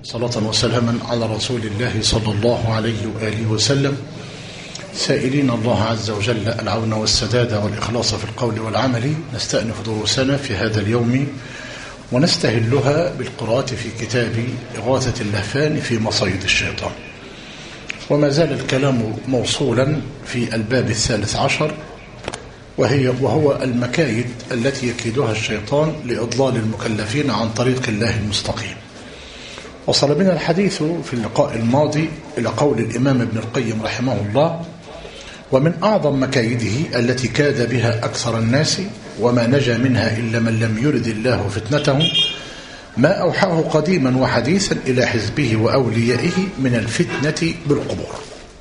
صلاة وسلاما على رسول الله صلى الله عليه وآله وسلم، سائلين الله عز وجل العون والسداد والإخلاص في القول والعمل. نستأنف دروسنا في هذا اليوم ونستهلها بالقراءة في كتاب إغاثة اللهفان في مصايد الشيطان، وما زال الكلام موصولا في الباب 13 وهو المكايد التي يكيدها الشيطان لإضلال المكلفين عن طريق الله المستقيم. وصل بنا الحديث في اللقاء الماضي إلى قول الإمام ابن القيم رحمه الله: ومن أعظم مكايده التي كاد بها أكثر الناس وما نجا منها إلا من لم يرد الله فتنته ما أوحاه قديما وحديثا إلى حزبه وأوليائه من الفتنة بالقبور.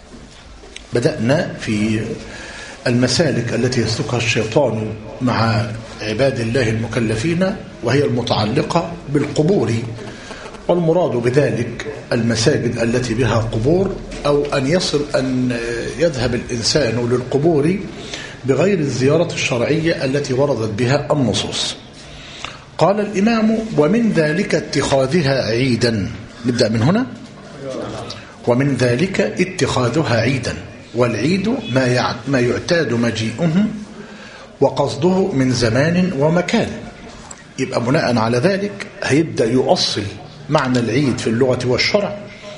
بدأنا في المسالك التي يسلكها الشيطان مع عباد الله المكلفين، وهي المتعلقة بالقبور، والمراد بذلك المساجد التي بها قبور، أو أن يصل أن يذهب الإنسان للقبور بغير الزيارة الشرعية التي وردت بها النصوص. قال الإمام: ومن ذلك اتخاذها عيدا. نبدأ من هنا. ومن ذلك اتخاذها عيدا، والعيد ما يعتاد مجيئه وقصده من زمان ومكان. يبقى بناء على ذلك هيبدأ يؤصل معنى العيد في اللغة والشرع،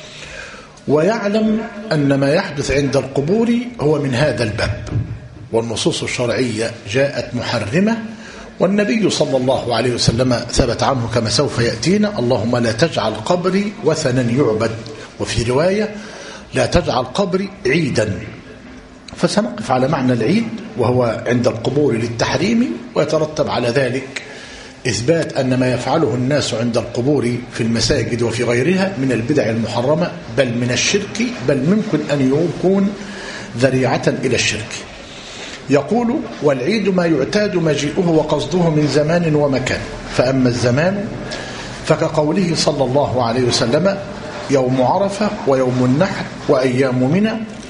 ويعلم أن ما يحدث عند القبور هو من هذا الباب، والنصوص الشرعية جاءت محرمة، والنبي صلى الله عليه وسلم ثبت عنه كما سوف يأتينا: اللهم لا تجعل قبري وثنا يعبد، وفي رواية: لا تجعل قبري عيدا. فسنقف على معنى العيد وهو عند القبور للتحريم، ويترتب على ذلك إثبات أن ما يفعله الناس عند القبور في المساجد وفي غيرها من البدع المحرمة، بل من الشرك، بل ممكن أن يكون ذريعة إلى الشرك. يقول: والعيد ما يعتاد مجيئه وقصده من زمان ومكان. فأما الزمان فكقوله صلى الله عليه وسلم: يوم عرفة ويوم النحر وأيام منى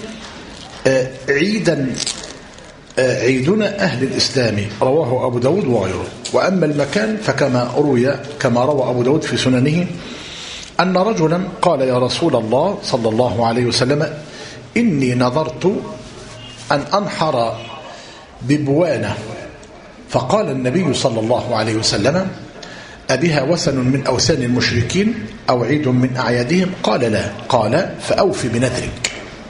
عيدنا أهل الإسلام، رواه أبو داود وغيره. وأما المكان فكما روى أبو داود في سننه أن رجلا قال: يا رسول الله صلى الله عليه وسلم، إني نظرت أن أنحر ببوانة. فقال النبي صلى الله عليه وسلم: أبها وثن من أوثان المشركين أو عيد من أعيادهم؟ قال: لا. قال: فأوف بنذرك.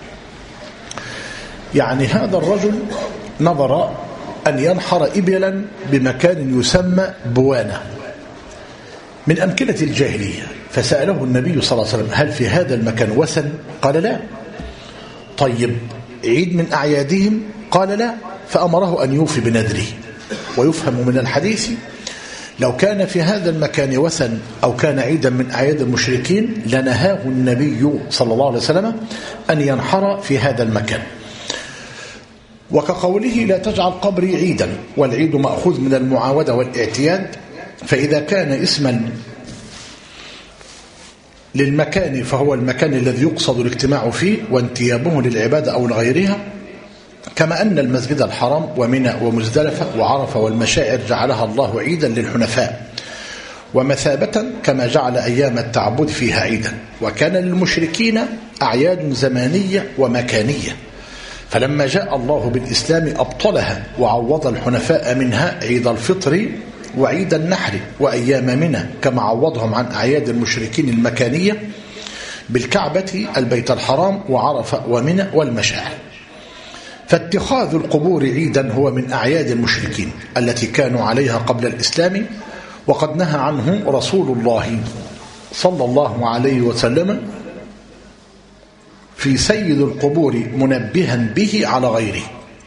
يعني هذا الرجل نظر أن ينحر إبلا بمكان يسمى بوانة من أمكنة الجاهلية، فسأله النبي صلى الله عليه وسلم: هل في هذا المكان وثن؟ قال: لا. طيب عيد من أعيادهم؟ قال: لا. فأمره أن يوفي بنذره. ويفهم من الحديث لو كان في هذا المكان وثن أو كان عيدا من أعياد المشركين لنهاه النبي صلى الله عليه وسلم أن ينحر في هذا المكان. وكقوله: لا تجعل قبري عيدا، والعيد مأخوذ من المعاودة والاعتياد، فإذا كان اسما للمكان فهو المكان الذي يقصد الاجتماع فيه وانتيابه للعبادة أو لغيرها، كما أن المسجد الحرام ومنى ومزدلفة وعرفة والمشاعر جعلها الله عيدا للحنفاء ومثابة، كما جعل أيام التعبد فيها عيدا. وكان للمشركين أعياد زمانية ومكانية، فلما جاء الله بالإسلام أبطلها وعوض الحنفاء منها عيد الفطر وعيد النحر وأيام منى، كما عوضهم عن أعياد المشركين المكانية بالكعبة البيت الحرام وعرفة ومنى والمشاعر. فاتخاذ القبور عيدا هو من أعياد المشركين التي كانوا عليها قبل الإسلام، وقد نهى عنه رسول الله صلى الله عليه وسلم في سيد القبور منبها به على غيره.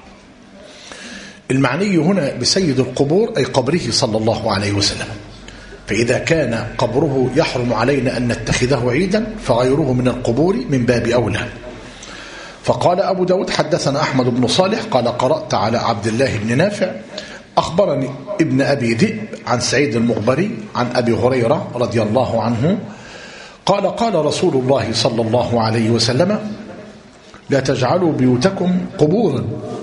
المعني هنا بسيد القبور أي قبره صلى الله عليه وسلم، فإذا كان قبره يحرم علينا أن نتخذه عيدا فغيره من القبور من باب أولى. فقال أبو داود: حدثنا أحمد بن صالح قال: قرأت على عبد الله بن نافع أخبرني ابن أبي ذئب عن سعيد المغبري عن أبي هريرة رضي الله عنه قال: قال رسول الله صلى الله عليه وسلم: لا تجعلوا بيوتكم قبورا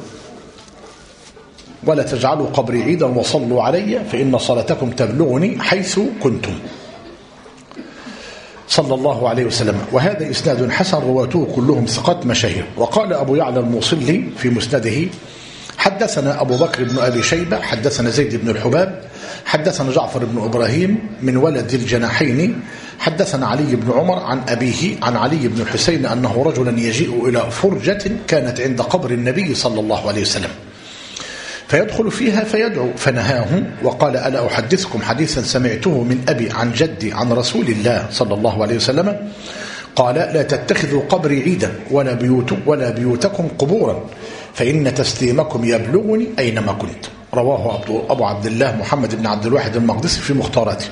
ولا تجعلوا قبري عيدا وصلوا علي فإن صلاتكم تبلغني حيث كنتم. صلى الله عليه وسلم. وهذا إسناد حسن رواته كلهم ثقات مشاهير. وقال أبو يعلى الموصلي في مسنده حدثنا أبو بكر بن أبي شيبة حدثنا زيد بن الحباب حدثنا جعفر بن إبراهيم من ولد الجناحين حدثنا علي بن عمر عن أبيه عن علي بن الحسين أنه رجلا يجيء إلى فرجة كانت عند قبر النبي صلى الله عليه وسلم فيدخل فيها فيدعو فنهاه وقال ألا أحدثكم حديثا سمعته من أبي عن جدي عن رسول الله صلى الله عليه وسلم قال لا تتخذوا قبري عيدا ولا بيوتكم قبورا فإن تسليمكم يبلغني أينما كنت. رواه أبو عبد الله محمد بن عبد الواحد المقدسي في مختاراته.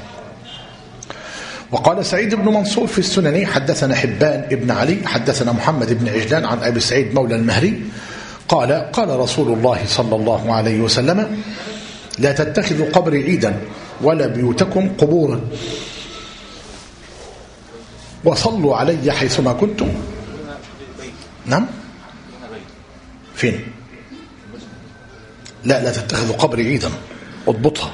وقال سعيد بن منصور في السنن حدثنا حبان بن علي حدثنا محمد بن عجلان عن أبي سعيد مولى المهري قال رسول الله صلى الله عليه وسلم لا تتخذوا قبري عيدا ولا بيوتكم قبورا وصلوا علي حيثما كنتم. نعم فين؟ لا تتخذوا قبري عيدا اضبطها.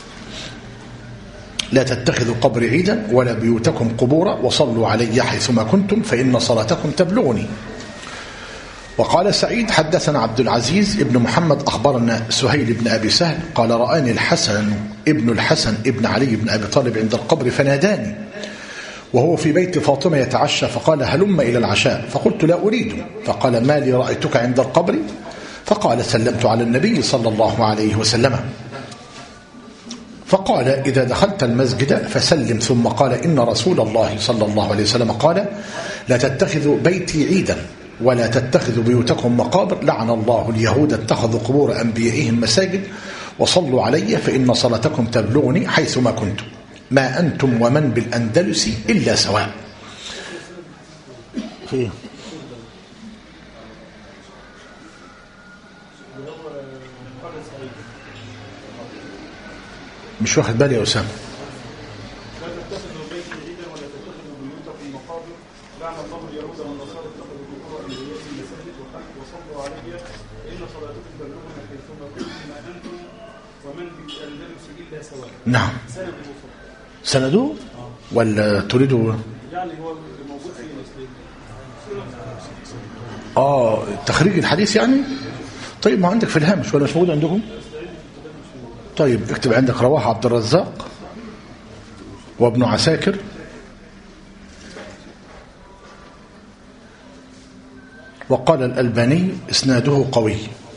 لا تتخذوا قبري عيدا ولا بيوتكم قبورا وصلوا علي حيثما كنتم فإن صلاتكم تبلغني. وقال سعيد حدثنا عبد العزيز ابن محمد أخبرنا سهيل بن أبي سهل قال رآني الحسن ابن علي بن أبي طالب عند القبر فناداني وهو في بيت فاطمة يتعشى فقال هلم إلى العشاء فقلت لا أريد فقال ما لي رأيتك عند القبر فقال سلمت على النبي صلى الله عليه وسلم فقال إذا دخلت المسجد فسلم ثم قال إن رسول الله صلى الله عليه وسلم قال لا تتخذوا بيتي عيدا ولا تتخذوا بيوتكم مقابر لعن الله اليهود اتخذوا قبور أنبيائهم مساجد وصلوا علي فإن صلاتكم تبلغني حيثما كنتم ما أنتم ومن بالأندلس إلا سواء. مش واخد بالي يا أسامة. لا تتخذوا بيتي عيدا ولا تتخذوا بيوتكم مقابر لعن الله اليهود والنصارى اتخذوا قبور أنبيائهم مساجد وصلوا علي إن صلاتكم تبلغنا حيثما كنتم ما أنتم ومن بالأندلس إلا سواء. نعم. سنده ولا تريده؟ يعني هو موجود في تخريج الحديث يعني. طيب ما عندك في الهامش ولا مش موجود عندكم؟ طيب اكتب عندك رواه عبد الرزاق وابن عساكر وقال الألباني إسناده قوي.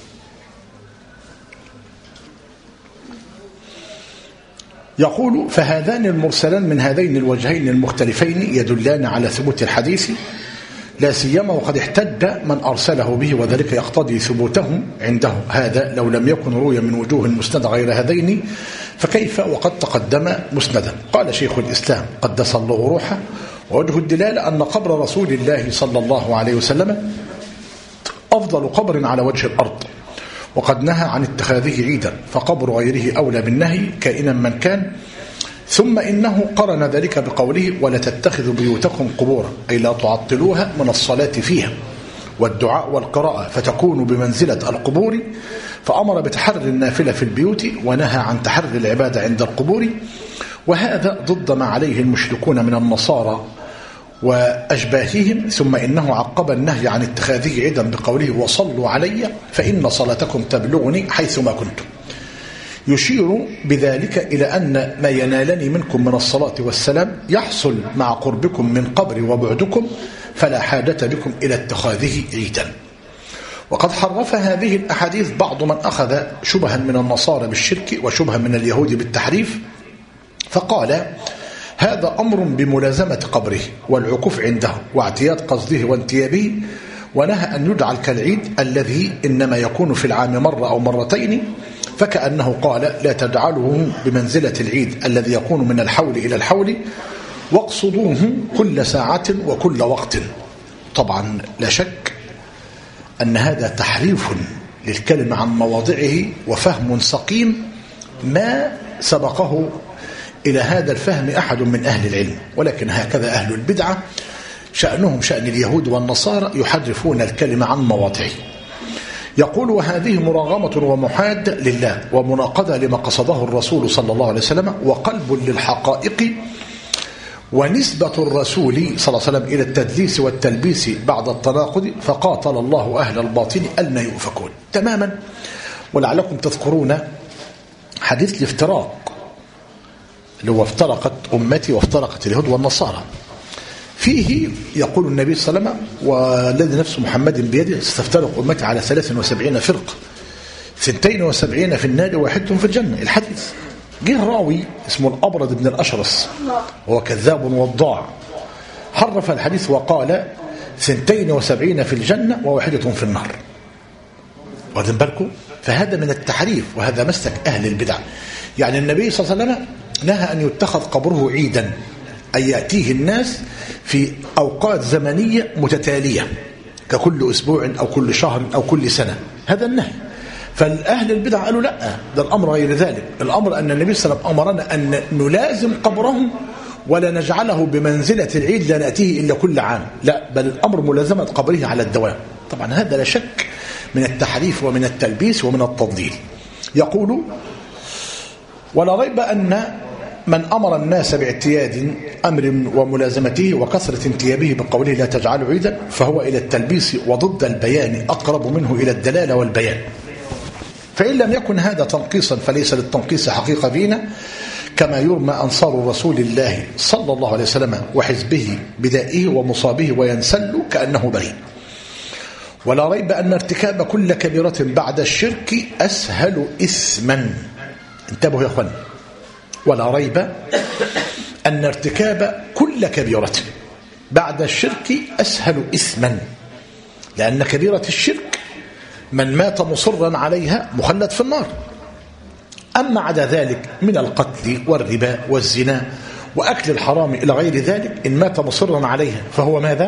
يقول فهذان المرسلان من هذين الوجهين المختلفين يدلان على ثبوت الحديث لا سيما وقد احتج من أرسله به وذلك يقتضي ثبوته عنده هذا لو لم يكن روي من وجوه مسندة غير هذين فكيف وقد تقدم مسندا. قال شيخ الإسلام قدس الله روحه ووجه الدلالة أن قبر رسول الله صلى الله عليه وسلم أفضل قبر على وجه الأرض وقد نهى عن اتخاذه عيدا فقبر غيره أولى بالنهي كائنا من كان. ثم إنه قرن ذلك بقوله ولا تتخذوا بيوتكم قبورا أي لا تعطلوها من الصلاة فيها والدعاء والقراءة فتكون بمنزلة القبور فأمر بتحرر النافلة في البيوت ونهى عن تحرر العبادة عند القبور وهذا ضد ما عليه المشركون من النصارى وأشباههم. ثم إنه عقب النهي عن اتخاذه عيدا بقوله وصلوا علي فإن صلاتكم تبلغني حيثما كنتم يشير بذلك إلى أن ما ينالني منكم من الصلاة والسلام يحصل مع قربكم من قبري وبعدكم فلا حاجة بكم إلى اتخاذه عيدا. وقد حرف هذه الأحاديث بعض من أخذ شبها من النصارى بالشرك وشبها من اليهود بالتحريف فقال هذا أمر بملازمة قبره والعكوف عنده واعتياد قصده وانتيابه ونهى أن يجعل كالعيد الذي إنما يكون في العام مرة أو مرتين فكأنه قال لا تجعله بمنزلة العيد الذي يكون من الحول إلى الحول واقصدوه كل ساعة وكل وقت. طبعا لا شك أن هذا تحريف للكلمة عن مواضعه وفهم سقيم ما سبقه إلى هذا الفهم أحد من أهل العلم ولكن هكذا أهل البدعة شأنهم شأن اليهود والنصارى يحرفون الكلمة عن مواضعه. يقول وهذه مراغمة ومحاد لله ومناقضة لما قصده الرسول صلى الله عليه وسلم وقلب للحقائق ونسبة الرسول صلى الله عليه وسلم إلى التدليس والتلبيس بعد التناقض فقاتل الله أهل الباطل أن يؤفكون تماما. ولعلكم تذكرون حديث الافتراق اللي هو افترقت أمتي وافترقت اليهود والنصارى، فيه يقول النبي صلى الله عليه وسلم والذي نفس محمد بيده ستفترق أمتي على 73 فرقة 72 في النار وواحدة في الجنة. الحديث جه راوي اسمه الأبرد بن الأشرس وهو كذاب وضاع، حرف الحديث وقال 72 في الجنة وواحدة في النار. واخدين بالكم؟ فهذا من التحريف وهذا مسلك أهل البدع. يعني النبي صلى الله عليه وسلم نهى أن يتخذ قبره عيدا، أن يأتيه الناس في أوقات زمنية متتالية ككل أسبوع أو كل شهر أو كل سنة، هذا النهي. فالأهل البدع قالوا لا، ده الأمر غير ذلك. الأمر أن النبي صلى الله عليه وسلم أمرنا أن نلازم قبره ولا نجعله بمنزلة العيد لا نأتيه إلا كل عام، لا، بل الأمر ملازمة قبره على الدوام. طبعا هذا لا شك من التحريف ومن التلبيس ومن التضليل. يقول ولا ريب أن من أمر الناس باعتياد أمر وملازمته وكثرة انتيابه بقوله لا تجعلوا عيدا فهو إلى التلبيس وضد البيان أقرب منه إلى الدلالة والبيان. فإن لم يكن هذا تنقيصا فليس للتنقيص حقيقة فينا، كما يرمى أنصار رسول الله صلى الله عليه وسلم وحزبه بدائه ومصابه وينسل كأنه بريء. ولا ريب أن ارتكاب كل كبيرة بعد الشرك أسهل إثما. انتبهوا يا أخوان، ولا ريب أن ارتكاب كل كبيرة بعد الشرك أسهل إثما، لأن كبيرة الشرك من مات مصرا عليها مخلد في النار. أما عدا ذلك من القتل والربا والزنا وأكل الحرام إلى غير ذلك، إن مات مصرا عليها فهو ماذا؟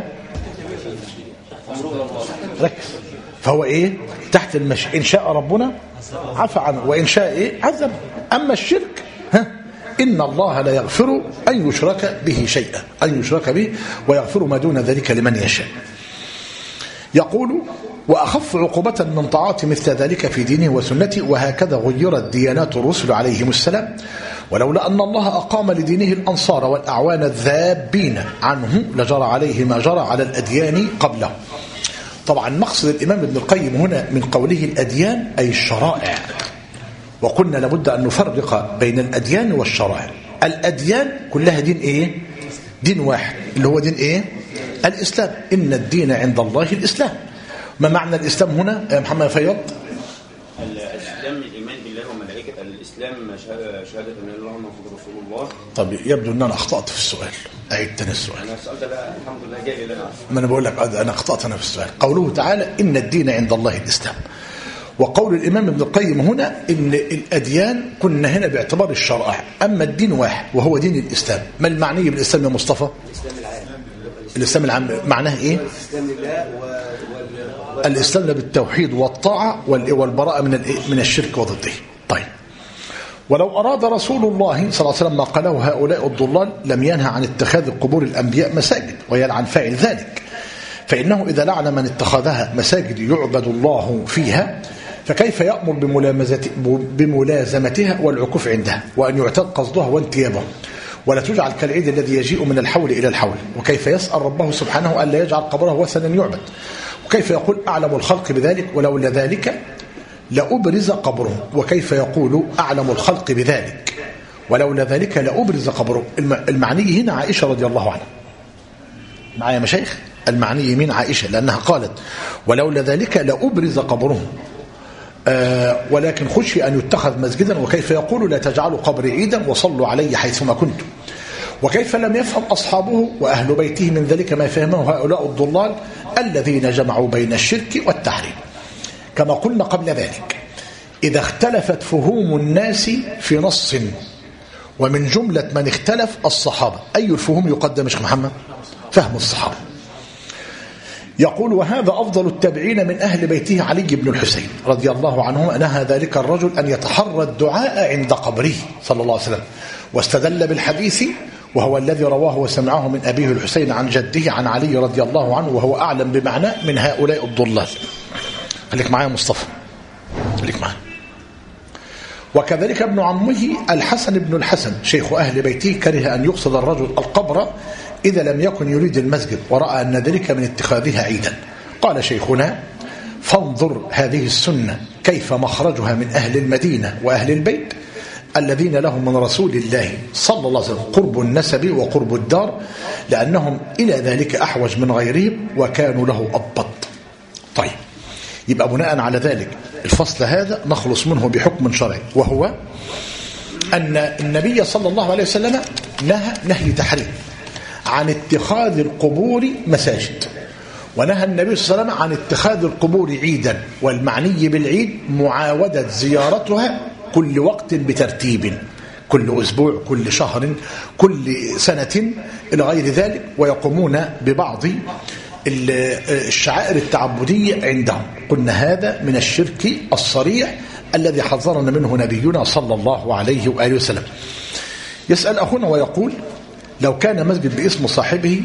ركز، فهو إيه؟ تحت المشي، إن شاء ربنا عفى عنه وإن شاء إيه؟ عذب. أما الشرك إن الله لا يغفر أن يشرك به شيئا، أن يشرك به ويغفر ما دون ذلك لمن يشاء. يقول وأخف عقوبة من طاعات مثل ذلك في دينه وسنته، وهكذا غيرت ديانات الرسل عليهم السلام، ولولا أن الله أقام لدينه الأنصار والأعوان الذابين عنه لجرى عليه ما جرى على الأديان قبله. طبعا مقصد الإمام ابن القيم هنا من قوله الأديان أي الشرائع، وقلنا لابد أن نفرق بين الأديان والشرائع. الأديان كلها دين إيه؟ دين واحد اللي هو دين إيه؟ الإسلام. إن الدين عند الله الإسلام. ما معنى الإسلام هنا يا محمد فياض؟ الإسلام الإيمان بالله وملائكته، الإسلام شهادة أن الله محمد رسول الله. طب يبدو أن أنا أخطأت في السؤال، أعيد تاني السؤال. أنا السؤال ده بقى الحمد لله جاي لي أنا. ما أنا بقول لك أنا أخطأت أنا في السؤال. قوله تعالى إن الدين عند الله الإسلام، وقول الإمام ابن القيم هنا إن الأديان كنا هنا باعتبار الشرائع، أما الدين واحد وهو دين الإسلام. ما المعني بالإسلام يا مصطفى؟ الإسلام العام معناه إيه؟ الإسلام بالتوحيد والطاعة والبراءة من الشرك وضده. طيب، ولو أراد رسول الله صلى الله عليه وسلم ما قاله هؤلاء الضلال لم ينهى عن اتخاذ قبور الأنبياء مساجد ويلعن فاعل ذلك، فإنه إذا لعن من اتخذها مساجد يعبد الله فيها فكيف يأمر بملازمتها والعكوف عندها وأن يعتاد قصدها وانتيابها ولا تجعل كالعيد الذي يجيء من الحول إلى الحول؟ وكيف يسأل ربه سبحانه ألا يجعل قبره وثنا يعبد؟ وكيف يقول أعلم الخلق بذلك ولولا ذلك لأبرز قبره؟ وكيف يقول أعلم الخلق بذلك ولولا ذلك لأبرز قبره؟ المعني هنا عائشة رضي الله عنها. معايا مشايخ؟ المعني من عائشة لأنها قالت ولولا ذلك لأبرز قبره، ولكن خشي أن يتخذ مسجدا. وكيف يقول لا تجعلوا قبري عيدا وصلوا علي حيثما كنتم؟ وكيف لم يفهم أصحابه وأهل بيته من ذلك ما فهمه هؤلاء الضلال الذين جمعوا بين الشرك والتحريم؟ كما قلنا قبل ذلك، إذا اختلفت فهوم الناس في نص ومن جملة من اختلف الصحابة، أي الفهوم يقدم شيخ محمد؟ فهم الصحابة. يقول وهذا أفضل التابعين من أهل بيته علي بن الحسين رضي الله عنه نهى ذلك الرجل أن يتحرى الدعاء عند قبره صلى الله عليه وسلم، واستدل بالحديث وهو الذي رواه وسمعه من أبيه الحسين عن جده عن علي رضي الله عنه، وهو أعلم بمعناه من هؤلاء الضلال. خليك معايا مصطفى، خليك معايا. وكذلك ابن عمه الحسن بن الحسن شيخ أهل بيته كره أن يقصد الرجل القبر إذا لم يكن يريد المسجد، ورأى أن ذلك من اتخاذها عيدا. قال شيخنا: فانظر هذه السنة كيف مخرجها من أهل المدينة وأهل البيت الذين لهم من رسول الله صلى الله عليه وسلم قرب النسب وقرب الدار، لأنهم إلى ذلك أحوج من غيرهم وكانوا له أضبط. طيب، يبقى بناء على ذلك الفصل هذا نخلص منه بحكم شرعي، وهو أن النبي صلى الله عليه وسلم نهي تحريم عن اتخاذ القبور مساجد، ونهى النبي صلى الله عليه وسلم عن اتخاذ القبور عيدا، والمعني بالعيد معاودة زيارتها كل وقت بترتيب، كل أسبوع، كل شهر، كل سنة إلى غير ذلك، ويقومون ببعض الشعائر التعبدية عندهم. قلنا هذا من الشرك الصريح الذي حذرنا منه نبينا صلى الله عليه وآله وسلم. يسأل أخونا ويقول: لو كان مسجد باسم صاحبه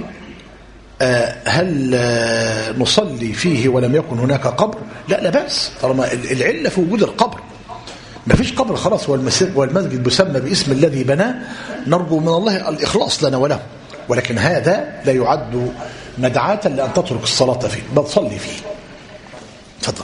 هل نصلي فيه ولم يكن هناك قبر؟ لا بأس، طالما العلة في وجود القبر. ما فيش قبر خلاص، والمسجد بيسمى باسم الذي بناه، نرجو من الله الإخلاص لنا وله، ولكن هذا لا يعد مدعاة لأن تترك الصلاة فيه، بل صلي فيه. تفضل.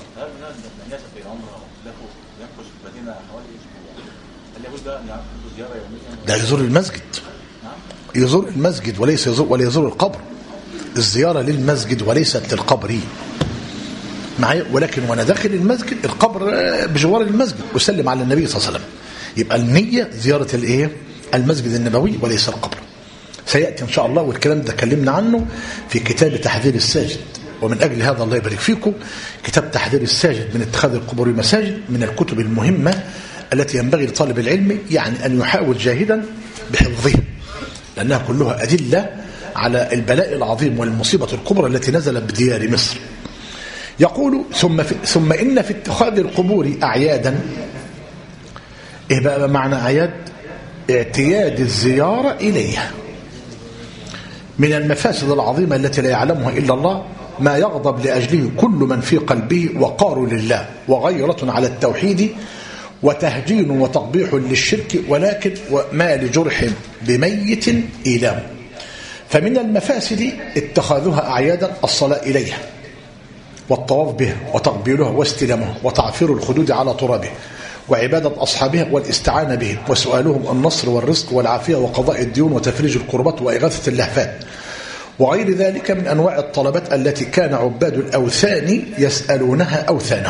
ده يزور المسجد، يزور المسجد وليس ولا يزور القبر. الزيارة للمسجد وليست للقبر معي، ولكن وانا داخل المسجد القبر بجوار المسجد وسلم على النبي صلى الله عليه وسلم. يبقى النية زيارة المسجد النبوي وليس القبر. سيأتي إن شاء الله، والكلام ده كلمنا عنه في كتاب تحذير الساجد. ومن أجل هذا الله يبارك فيكم، كتاب تحذير الساجد من اتخاذ القبور مساجد من الكتب المهمة التي ينبغي لطالب العلم يعني أن يحاول جاهدا بحفظها، لأنها كلها أدلة على البلاء العظيم والمصيبة الكبرى التي نزلت بديار مصر. يقول: ثم إن في اتخاذ القبور أعيادا. إيه بقى معنى أعياد؟ اعتياد الزيارة إليها. من المفاسد العظيمة التي لا يعلمها إلا الله ما يغضب لأجله كل من في قلبه وقار لله وغيرة على التوحيد وتهجين وتقبيح للشرك، ولكن ما لجرح بميت إيلام. فمن المفاسد اتخاذها أعيادا الصلاة إليها والطواف بها وتقبيلها واستلامها وتعفير الخدود على ترابها وعبادة أصحابها والاستعانة بهم وسؤالهم النصر والرزق والعافية وقضاء الديون وتفريج الكربات وإغاثة اللهفات وغير ذلك من أنواع الطلبات التي كان عباد الأوثان يسألونها أوثانهم.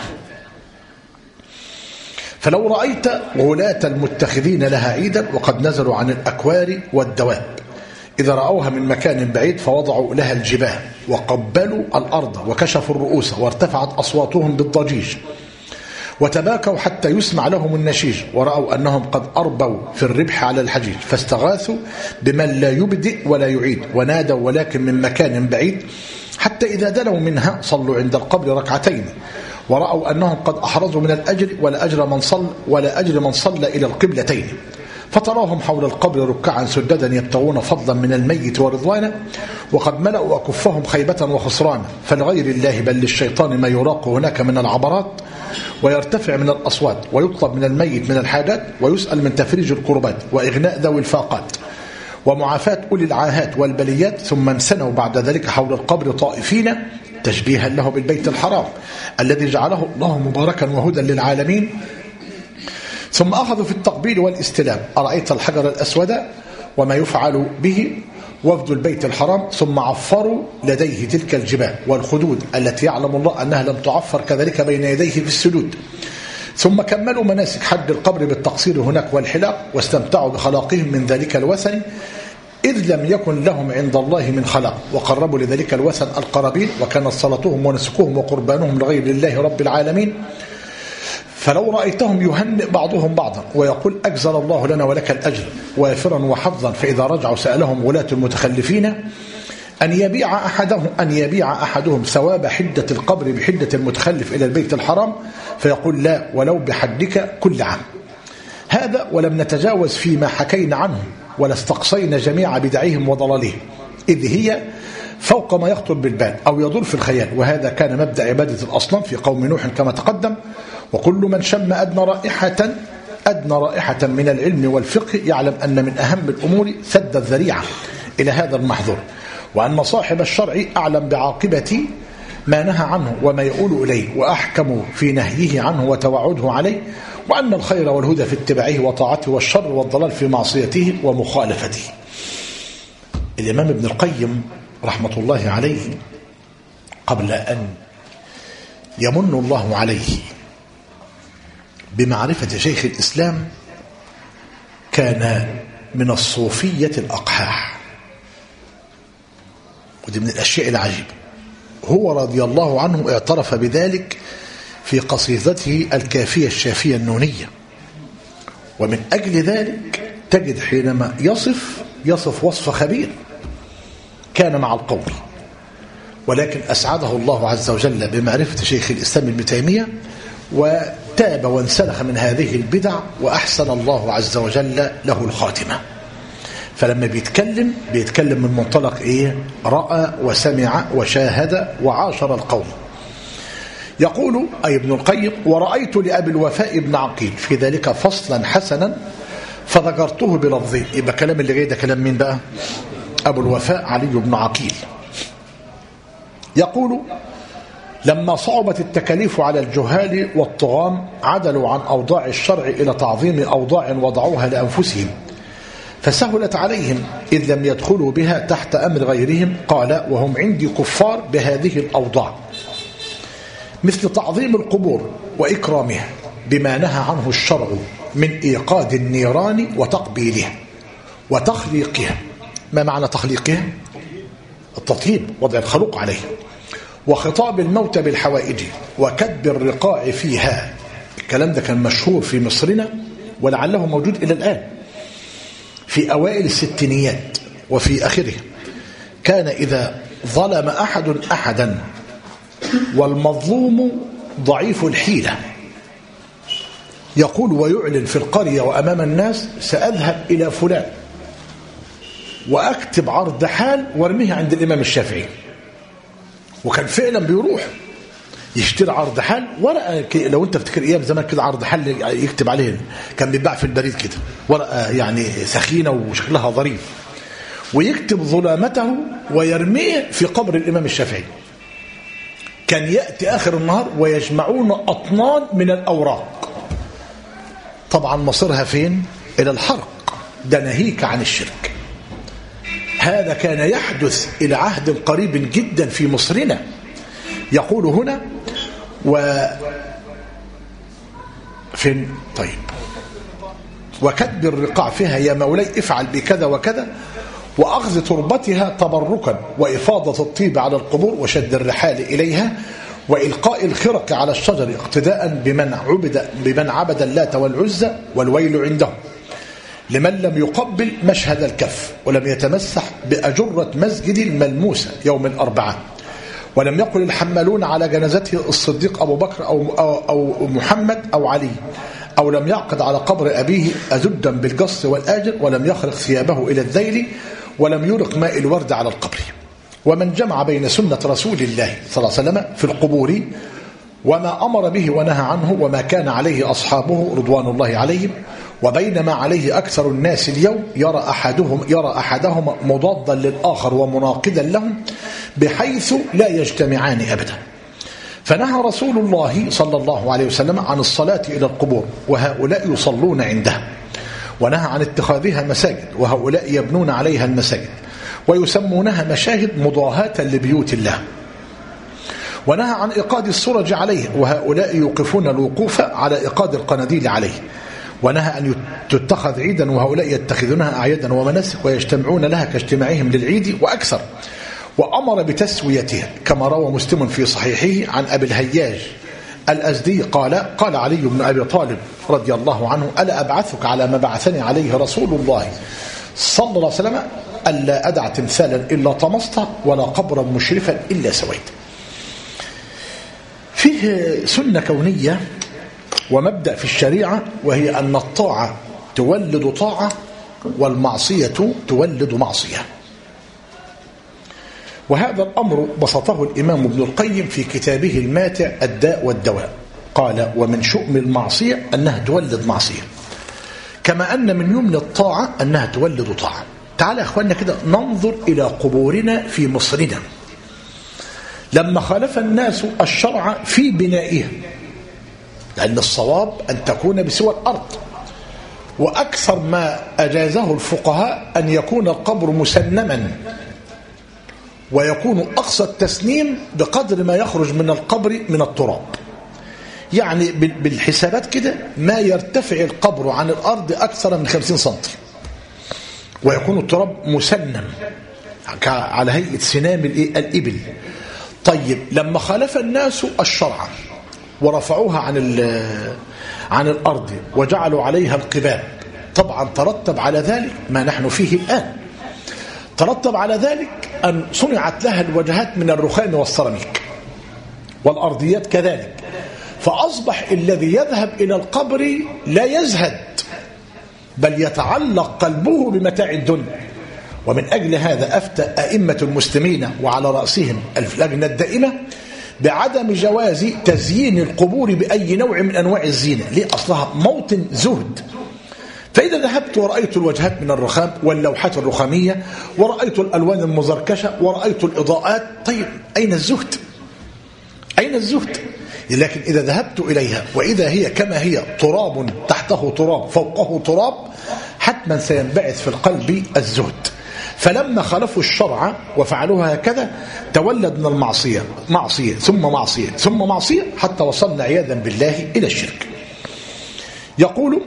فلو رأيت غلاة المتخذين لها عيدا وقد نزلوا عن الأكوار والدواب إذا رأوها من مكان بعيد فوضعوا لها الجباه وقبلوا الأرض وكشفوا الرؤوس وارتفعت أصواتهم بالضجيج وتباكوا حتى يسمع لهم النشيج، ورأوا أنهم قد أربوا في الربح على الحجيج فاستغاثوا بمن لا يبدئ ولا يعيد ونادوا ولكن من مكان بعيد، حتى إذا دنوا منها صلوا عند القبر ركعتين ورأوا أنهم قد أحرزوا من الأجر ولا أجر من صلى إلى القبلتين، فتراهم حول القبر ركعا سجدا يبتغون فضلا من الميت ورضوانا وقد ملأوا أكفهم خيبة وخسرانا، فلغير الله بل للشيطان ما يراق هناك من العبرات ويرتفع من الأصوات ويطلب من الميت من الحاجات ويسأل من تفريج الكربات وإغناء ذوي الفاقات ومعافاة أولي العاهات والبليات، ثم انسنوا بعد ذلك حول القبر طائفين تشبيها له بالبيت الحرام الذي جعله الله مباركا وهدى للعالمين، ثم أخذوا في التقبيل والاستلام. أرأيت الحجر الأسود وما يفعل به وفد البيت الحرام، ثم عفروا لديه تلك الجبال والخدود التي يعلم الله أنها لم تعفر كذلك بين يديه في السجود، ثم كملوا مناسك حج القبر بالتقصير هناك والحلاق واستمتعوا بخلاقهم من ذلك الوثن إذ لم يكن لهم عند الله من خلاق، وقربوا لذلك الوثن القرابين وكانت صلاتهم ونسكهم وقربانهم لغير الله رب العالمين. فلو رأيتهم يهنئ بعضهم بعضا ويقول أجزل الله لنا ولك الأجر وافرا وحظا، فإذا رجعوا سألهم ولاة المتخلفين أن يبيع أحدهم ثواب حدة القبر بحدة المتخلف إلى البيت الحرام، فيقول لا ولو بحدك كل عام. هذا ولم نتجاوز فيما حكينا عنه ولا استقصينا جميع بدعهم وضلالهم، إذ هي فوق ما يخطر بالبال أو يدور في الخيال، وهذا كان مبدأ عبادة الأصنام في قوم نوح كما تقدم. وكل من شم أدنى رائحة أدنى رائحة من العلم والفقه يعلم أن من أهم الأمور سد الذريعة إلى هذا المحظور، وأن صاحب الشرع أعلم بعاقبة ما نهى عنه وما يؤول إليه، وأحكم في نهيه عنه وتوعده عليه، وأن الخير والهدى في اتباعه وطاعته، والشر والضلال في معصيته ومخالفته. الإمام ابن القيم رحمة الله عليه قبل أن يمن الله عليه بمعرفة شيخ الإسلام كان من الصوفية الأقحاح، ودي من الأشياء العجيبة. هو رضي الله عنه اعترف بذلك في قصيدته الكافية الشافية النونية، ومن أجل ذلك تجد حينما يصف وصف خبير كان مع القوم، ولكن أسعده الله عز وجل بمعرفة شيخ الإسلام ابن تيمية وتاب وانسلخ من هذه البدع، وأحسن الله عز وجل له الخاتمة. فلما بيتكلم من منطلق إيه؟ رأى وسمع وشاهد وعاشر القوم. يقول أي ابن القيم: ورأيت لأبي الوفاء ابن عقيل في ذلك فصلا حسنا فذكرته بلفظه. يبقى كلام اللي جاي ده كلام مين بقى؟ أبو الوفاء علي بن عقيل. يقول: لما صعبت التكاليف على الجهال والطغام عدلوا عن أوضاع الشرع إلى تعظيم أوضاع وضعوها لأنفسهم فسهلت عليهم إذ لم يدخلوا بها تحت أمر غيرهم. قال: وهم عندي كفار بهذه الأوضاع، مثل تعظيم القبور وإكرامها بما نهى عنه الشرع من إيقاد النيران وتقبيلها وتخليقها. ما معنى تخليقها؟ التطيب، وضع الخلوق عليه، وخطاب الموت بالحوائج وكتب الرقاع فيها. الكلام ده كان مشهور في مصرنا ولعله موجود إلى الآن. في أوائل الستينيات وفي آخرها كان إذا ظلم أحد أحدا والمظلوم ضعيف الحيلة يقول ويعلن في القرية وأمام الناس: سأذهب إلى فلان وأكتب عرض حال وارميه عند الإمام الشافعي. وكان فعلا بيروح يشتري عرض حال ورقة، لو انت تفتكر ايام زمان كده عرض حال يكتب عليه، كان بيتباع في البريد كده ورقة يعني سخينة وشكلها ظريف، ويكتب ظلامته ويرميه في قبر الإمام الشافعي. كان يأتي آخر النهار ويجمعون أطنان من الأوراق، طبعا مصيرها فين؟ إلى الحرق. ده ناهيك عن الشرك. هذا كان يحدث إلى عهد قريب جدا في مصرنا. يقول هنا فين؟ طيب: وكتب الرقاع فيها يا مولاي افعل بكذا وكذا، وأخذ تربتها تبركا، وإفاضة الطيب على القبور، وشد الرحال إليها، وإلقاء الخرق على الشجر اقتداء بمن عبد اللات والعزى، والويل عنده لمن لم يقبل مشهد الكف ولم يتمسح بأجرة مسجد الملموسة يوم الأربعاء، ولم يقل الحمالون على جنازته الصديق أبو بكر أو محمد أو علي، أو لم يعقد على قبر أبيه أزدا بالقص والآجر، ولم يخرق ثيابه إلى الذيل، ولم يرق ماء الورد على القبر. ومن جمع بين سنة رسول الله صلى الله عليه وسلم في القبور وما أمر به ونهى عنه وما كان عليه أصحابه رضوان الله عليهم، وبين ما عليه أكثر الناس اليوم يرى أحدهم مضادا للآخر ومناقضا لهم بحيث لا يجتمعان أبدا. فنهى رسول الله صلى الله عليه وسلم عن الصلاة إلى القبور وهؤلاء يصلون عندها، ونهى عن اتخاذها مساجد وهؤلاء يبنون عليها المساجد ويسمونها مشاهد مضاهاة لبيوت الله، ونهى عن إيقاد السرج عليه وهؤلاء يوقفون الوقوف على إيقاد القناديل عليه، ونهى أن تتخذ عيدا وهؤلاء يتخذونها أعيادا ومناسك ويجتمعون لها كاجتماعهم للعيد وأكثر، وأمر بتسويتها كما روى مسلم في صحيحه عن أبي الهياج الأزدي قال علي بن أبي طالب رضي الله عنه: ألا أبعثك على ما بعثني عليه رسول الله صلى الله عليه وسلم ألا أدع تمثالا إلا طمسته ولا قبرا مشرفا إلا سويته. فيه سنة كونية ومبدأ في الشريعة، وهي أن الطاعة تولد طاعة والمعصية تولد معصية. وهذا الأمر بسطه الإمام ابن القيم في كتابه الماتع الداء والدواء. قال: ومن شؤم المعصية أنها تولد معصية. كما أن من يمن الطاعة أنها تولد طاعة. تعالى يا أخواننا كده ننظر إلى قبورنا في مصرنا لما خالف الناس الشرع في بنائها، لأن الصواب أن تكون بسوى الأرض، وأكثر ما أجازه الفقهاء أن يكون القبر مسنما، ويكون أقصى التسنيم بقدر ما يخرج من القبر من التراب. يعني بالحسابات كده ما يرتفع القبر عن الأرض أكثر من 50 سنتي، ويكون التراب مسنم على هيئة سنام الإبل. طيب لما خالف الناس الشرع ورفعوها عن الأرض وجعلوا عليها القباب، طبعا ترتب على ذلك ما نحن فيه الآن. ترتب على ذلك أن صنعت لها الوجهات من الرخام والسيراميك، والأرضيات كذلك، فأصبح الذي يذهب إلى القبر لا يزهد بل يتعلق قلبه بمتاع الدنيا. ومن أجل هذا أفتى أئمة المسلمين وعلى رأسهم اللجنة الدائمة بعدم جواز تزيين القبور بأي نوع من أنواع الزينة. ليه؟ أصلها موطن زهد. فإذا ذهبت ورأيت الوجهات من الرخام واللوحات الرخامية ورأيت الألوان المزركشة ورأيت الإضاءات، طيب أين الزهد؟ أين الزهد؟ لكن إذا ذهبت إليها وإذا هي كما هي تراب تحته تراب فوقه تراب، حتما سينبعث في القلب الزهد. فلما خالفوا الشرع وفعلوها هكذا تولد من المعصية معصية ثم معصية ثم معصية، حتى وصلنا عياذا بالله إلى الشرك. يقول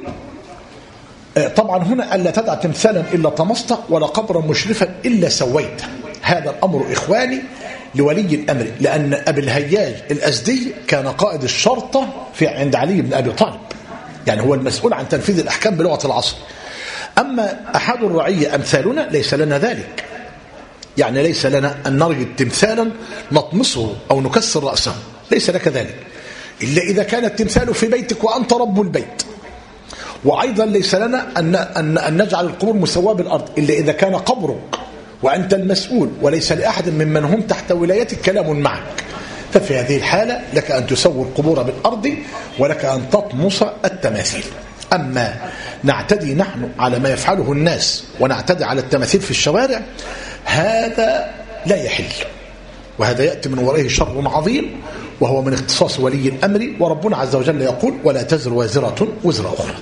طبعا هنا ألا تدع تمثالا إلا طمسته ولا قبرا مشرفا إلا سويته. هذا الأمر إخواني لولي الأمر، لأن أبي الهياج الأزدي كان قائد الشرطة عند علي بن أبي طالب، يعني هو المسؤول عن تنفيذ الأحكام بلغة العصر. أما أحد الرعية أمثالنا ليس لنا ذلك، يعني ليس لنا أن نرجد تمثالا نطمسه أو نكسر رأسه، ليس لك ذلك إلا إذا كان التمثال في بيتك وأنت رب البيت. وأيضا ليس لنا أن نجعل القبور مسواة بالأرض إلا إذا كان قبرك وأنت المسؤول وليس لأحد ممن هم تحت ولايتك كلام معك، ففي هذه الحالة لك أن تسوي القبور بالأرض ولك أن تطمس التماثيل. أما نعتدي نحن على ما يفعله الناس ونعتدي على التماثيل في الشوارع، هذا لا يحل، وهذا يأتي من ورائه شر عظيم وهو من اختصاص ولي الأمر. وربنا عز وجل يقول ولا تزر وازرة وزر أخرى.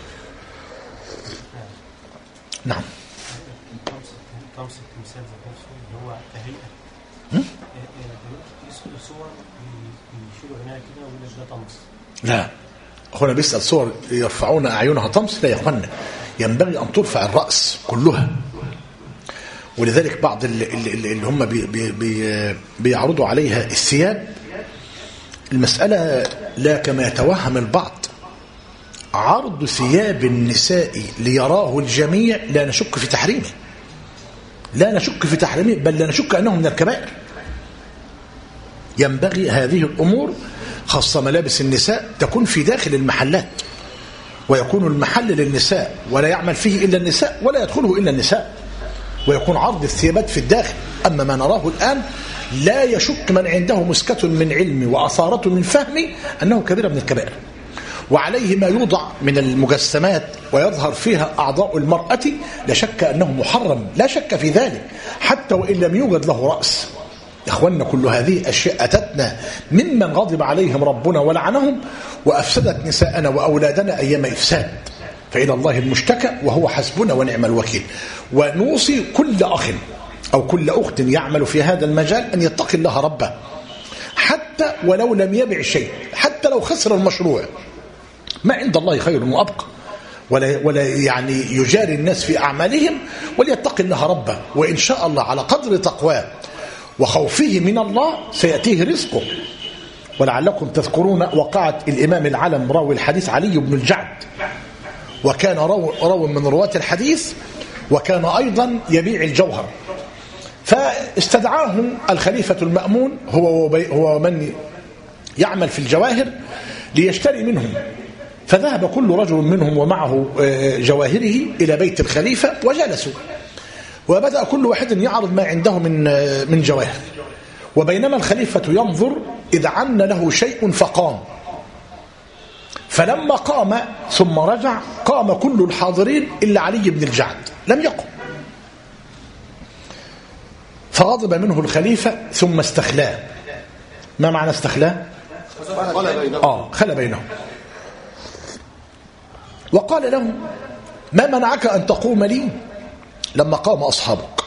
نعم. طمس التمثال اللي هو كهيئة صور يشيلوا هناك كده ويقول ده طمس. لا، أخونا بيسأل صور يرفعون أعينها طمس. لا يا أخوانا، ينبغي أن ترفع الرأس كلها. ولذلك بعض اللي هم بيعرضوا عليها الثياب، المسألة لا كما يتوهم البعض. عرض ثياب النساء ليراه الجميع لا نشك في تحريمه، لا نشك في تحريمه، بل لا نشك أنه من الكبائر. ينبغي هذه الأمور خاصة ملابس النساء تكون في داخل المحلات، ويكون المحل للنساء ولا يعمل فيه إلا النساء ولا يدخله إلا النساء، ويكون عرض الثيابات في الداخل. أما ما نراه الآن لا يشك من عنده مسكة من علم وأثارة من فهم أنه كبير من الكبائر. وعليه ما يوضع من المجسمات ويظهر فيها أعضاء المرأة لا شك أنه محرم، لا شك في ذلك، حتى وإن لم يوجد له رأس. يا أخوانا، كل هذه أشياء أتتنا ممن غضب عليهم ربنا ولعنهم وأفسدت نساءنا وأولادنا أيام إفساد. فإلى الله المشتكى وهو حسبنا ونعم الوكيل. ونوصي كل أخ أو كل أخت يعمل في هذا المجال أن يتقي الله ربه، حتى ولو لم يبع شيء، حتى لو خسر المشروع، ما عند الله خير وأبقى، ولا يعني يجاري الناس في أعمالهم، وليتقي الله ربه. وإن شاء الله على قدر تقواه وخوفه من الله سيأتيه رزقه. ولعلكم تذكرون وقعة الإمام العلم راوي الحديث علي بن الجعد، وكان راوي من رواة الحديث، وكان أيضا يبيع الجوهر. فاستدعاه الخليفة المأمون هو من يعمل في الجواهر ليشتري منهم. فذهب كل رجل منهم ومعه جواهره إلى بيت الخليفة وجلسوا، وبدأ كل واحد يعرض ما عنده من جواهر. وبينما الخليفة ينظر إذ عن له شيء فقام، فلما قام ثم رجع قام كل الحاضرين إلا علي بن الجعد لم يقم، فغضب منه الخليفة ثم استخلاه. ما معنى استخلاه؟ خلى بينهم وقال له: ما منعك أن تقوم لي لما قام أصحابك؟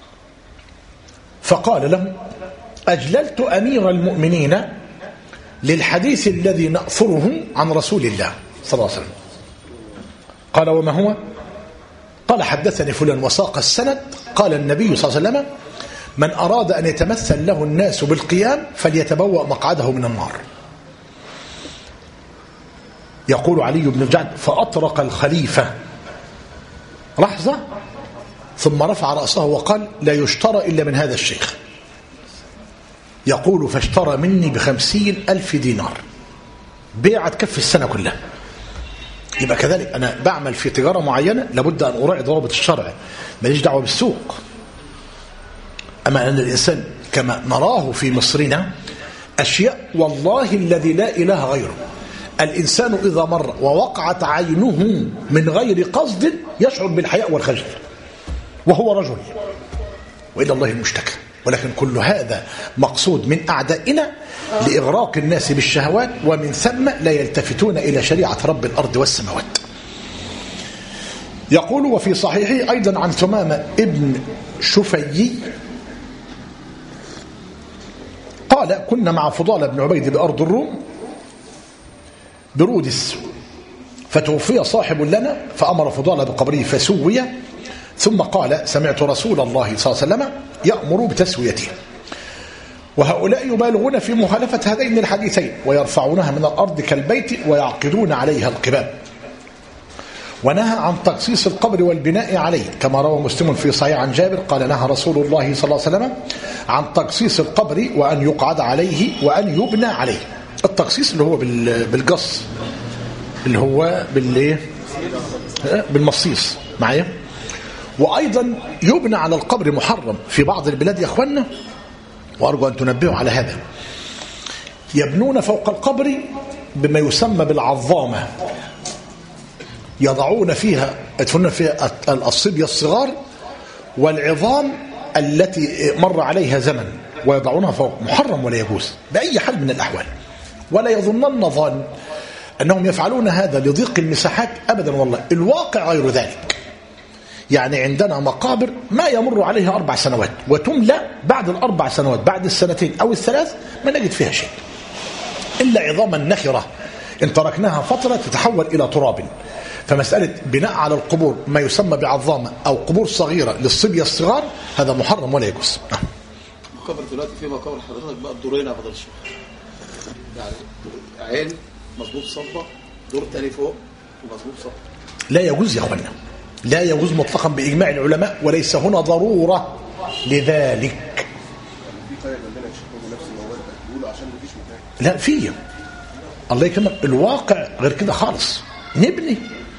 فقال له: أجللت أمير المؤمنين للحديث الذي نأثره عن رسول الله صلى الله عليه وسلم. قال: وما هو؟ قال: حدثني فلان وساق السند. قال النبي صلى الله عليه وسلم: من أراد أن يتمثل له الناس بالقيام فليتبوأ مقعده من النار. يقول علي بن الجعد: فأطرق الخليفة لحظة ثم رفع رأسه وقال: لا يشترى إلا من هذا الشيخ. يقول: فاشترى مني ب50,000 دينار، بيعة تكفي السنة كلها. يبقى كذلك أنا بعمل في تجارة معينة لابد أن أراعي ضوابط الشرع، ماليش دعوة بالسوق. أما أن الإنسان كما نراه في مصرنا أشياء والله الذي لا إله غيره، الإنسان إذا مر ووقعت عينه من غير قصد يشعر بالحياء والخجل وهو رجل، وإلى الله المشتكى. ولكن كل هذا مقصود من أعدائنا لإغراق الناس بالشهوات، ومن ثم لا يلتفتون إلى شريعة رب الأرض والسماوات. يقول: وفي صحيحه أيضا عن ثمامة ابن شفيي قال: كنا مع فضالة بن عبيد بأرض الروم برودس، فتوفي صاحب لنا فأمر فضالة بقبره فسوي، ثم قال: سمعت رسول الله صلى الله عليه وسلم يأمر بتسويته. وهؤلاء يبالغون في مخالفة هذين الحديثين ويرفعونها من الأرض كالبيت ويعقدون عليها القباب. ونهى عن تقصيص القبر والبناء عليه، كما روى مسلم في صحيح عن جابر قال: نهى رسول الله صلى الله عليه وسلم عن تقصيص القبر وأن يقعد عليه وأن يبنى عليه. التقصيص اللي هو بالقص، اللي هو بالمصيص معايا. وأيضا يبنى على القبر محرم في بعض البلاد يا أخوانا، وأرجو أن تنبهوا على هذا. يبنون فوق القبر بما يسمى بالعظامة، يضعون فيها يدفنون فيها الصبية الصغار والعظام التي مر عليها زمن ويضعونها فوق. محرم ولا يجوز بأي حال من الأحوال. ولا يظنن ظان أنهم يفعلون هذا لضيق المساحات، أبدا والله، الواقع غير ذلك. يعني عندنا مقابر ما يمر عليها 4 سنوات وتملأ بعد ال4 سنوات، بعد السنتين أو الثلاث ما نجد فيها شيء إلا عظاما نخرة إن تركناها فترة تتحول إلى تراب. فمسألة بناء على القبور ما يسمى بعظامة أو قبور صغيرة للصبية الصغار هذا محرم ولا يجوز. مقابر دلوقتي في مقابر حضرتك بقى الدورين يا فضل الشيخ، يعني عين مظبوط صبة، دور تاني فوق ومظبوط صبة. لا يجوز يا أخوانا، لا يجوز مطلقا بإجماع العلماء، وليس هنا ضرورة لذلك. في فرق عندنا الشيخ نفس المواد بيقولوا عشان مفيش مكان. لا فيه الله يكرمك، الواقع غير كده خالص. نبني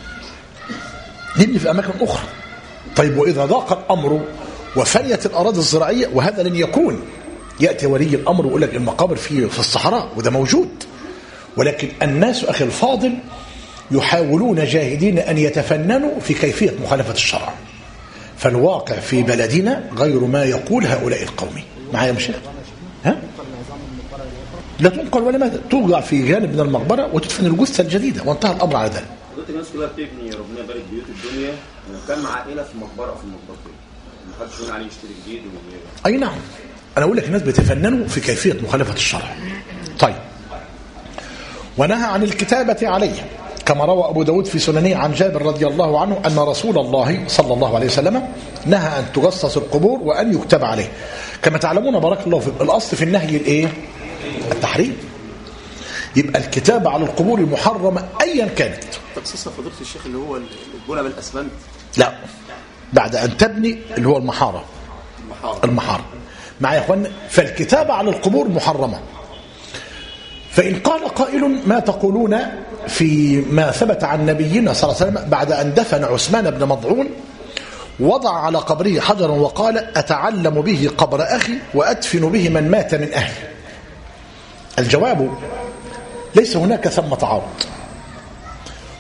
في أماكن أخرى. طيب وإذا ضاق الأمر وفنيت الأراضي الزراعية، وهذا لن يكون، يأتي ولي الأمر ويقول لك المقابر في الصحراء، وده موجود. ولكن الناس أخي الفاضل يحاولون جاهدين أن يتفننوا في كيفية مخالفة الشرع، فالواقع في بلدنا غير ما يقول هؤلاء القوم. معايا يا شيخ؟ ها؟ لا تنقل ولا ماذا، توضع في جانب من المقبرة وتدفن الجثة الجديدة وانتهى الأمر على ذلك. الناس كلها بتبني ربنا يبارك بيوت الدنيا، وكم عائلة في مقبرة في المقبرة ما حدش يقول عليه يشتري جديد أي نعم. أنا أقول لك الناس بيتفننوا في كيفية مخالفة الشرع. طيب. ونهى عن الكتابة عليه، كما روى أبو داود في سننه عن جابر رضي الله عنه أن رسول الله صلى الله عليه وسلم نهى أن تجصص القبور وأن يكتب عليه. كما تعلمون بارك الله فيكم، الأصل في النهي التحريم. يبقى الكتابة على القبور محرمة أيا كانت. تقصيصها فضيلة الشيخ اللي هو البنى بالأسمنت؟ لا، بعد أن تبني اللي هو المحارة. معايا يا أخوان، فالكتابة على القبور محرمة. فإن قال قائل ما تقولون في ما ثبت عن نبينا صلى الله عليه وسلم بعد أن دفن عثمان بن مضعون وضع على قبره حجرا وقال أتعلم به قبر أخي وأدفن به من مات من أهلي. الجواب ليس هناك ثم تعارض.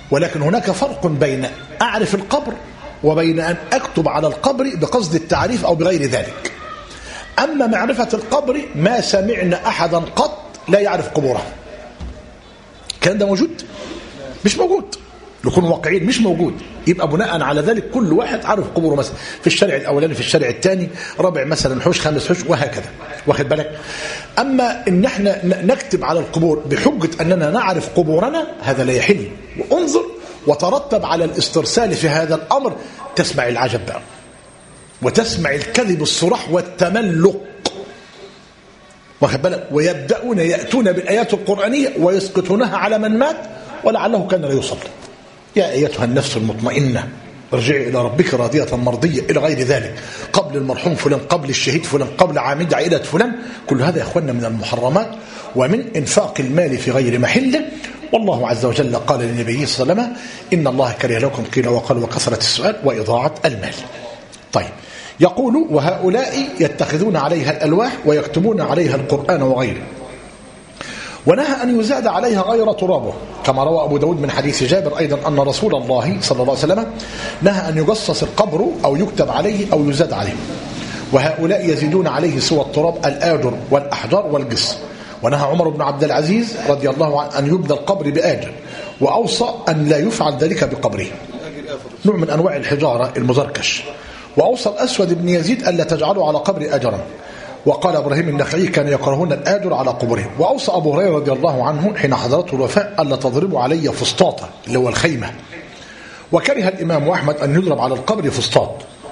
ولكن هناك فرق بين أعرف القبر وبين أن أكتب على القبر بقصد التعريف أو بغير ذلك. أما معرفة القبر ما سمعنا أحدا قط لا يعرف قبوره. كان ده موجود؟ مش موجود. نكون واقعين، مش موجود. يبقى بناء على ذلك كل واحد عارف قبوره، مثلا في الشارع الأولاني، في الشارع الثاني، رابع مثلا حوش، خامس حوش، وهكذا. واخد بالك؟ أما إن احنا نكتب على القبور بحجة أننا نعرف قبورنا، هذا لا يحل. وانظر وترتب على الاسترسال في هذا الأمر تسمع العجب بقى، وتسمع الكذب الصراح والتملق. واخد بالك؟ ويبدأون يأتون بالآيات القرآنية ويسقطونها على من مات ولعله كان لا يصلي. يا أيتها النفس المطمئنة ارجعي إلى ربك راضية مرضية إلى غير ذلك، قبل المرحوم فلان، قبل الشهيد فلان، قبل عامد عائلة فلان. كل هذا يا أخوانا من المحرمات ومن إنفاق المال في غير محله. والله عز وجل قال لنبيه صلى الله عليه وسلم إن الله كره لكم قيل وقال وكثرة السؤال وإضاعة المال. طيب، يقول وهؤلاء يتخذون عليها الألواح ويكتبون عليها القرآن وغيره، ونهى أن يزاد عليها غير ترابه، كما روى أبو داود من حديث جابر أيضا أن رسول الله صلى الله عليه وسلم نهى أن يجصص القبر أو يكتب عليه أو يزاد عليه. وهؤلاء يزيدون عليه سوى التراب الآجر والأحجار والجص. ونهى عمر بن عبد العزيز رضي الله عنه أن يبنى القبر بآجر، وأوصى أن لا يفعل ذلك بقبره، نوع من أنواع الحجارة المزركش. وأوصى الأسود بن يزيد ألا تجعلوا على قبر أجرا. وقال إبراهيم النخعي كان يكرهون الآجر على قبورهم. وأوصى أبو هريرة رضي الله عنه حين حضرته الوفاة ألا تضربوا علي فسطاطا اللي هو الخيمة. وكره الإمام أحمد أن يضرب على القبر فسطاط.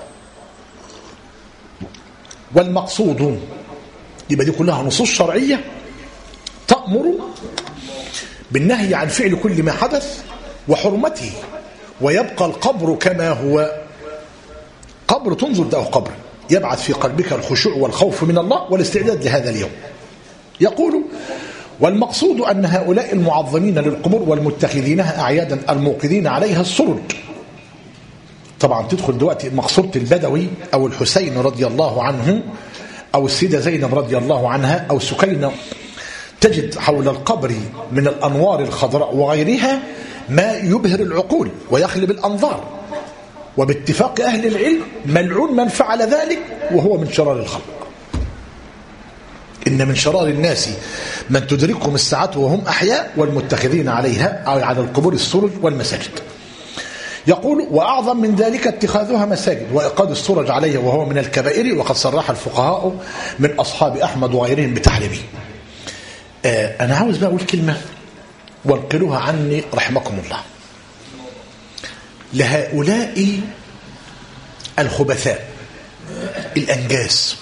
والمقصود يبقى دي كلها نصوص شرعية تأمر بالنهي عن فعل كل ما حدث وحرمته، ويبقى القبر كما هو. قبر تنظر ده قبر يبعث في قلبك الخشوع والخوف من الله والاستعداد لهذا اليوم. يقول والمقصود أن هؤلاء المعظمين للقبور والمتخذينها أعيادا الموقدين عليها السرج. طبعا تدخل دلوقتي مقصورة البدوي أو الحسين رضي الله عنه أو السيدة زينب رضي الله عنها أو سكينة، تجد حول القبر من الأنوار الخضراء وغيرها ما يبهر العقول ويخلب الأنظار. وباتفاق أهل العلم ملعون من فعل ذلك وهو من شرار الخلق. إن من شرار الناس من تدركهم الساعة وهم أحياء والمتخذين عليها أو على القبور السرج والمساجد. يقول وأعظم من ذلك اتخاذها مساجد وإيقاد السرج عليها وهو من الكبائر، وقد صرح الفقهاء من أصحاب أحمد وغيرهم بتحريمه. أنا عاوز بقى أقول كلمة وانقلوها عني رحمكم الله. لهؤلاء الخبثاء الأنجاس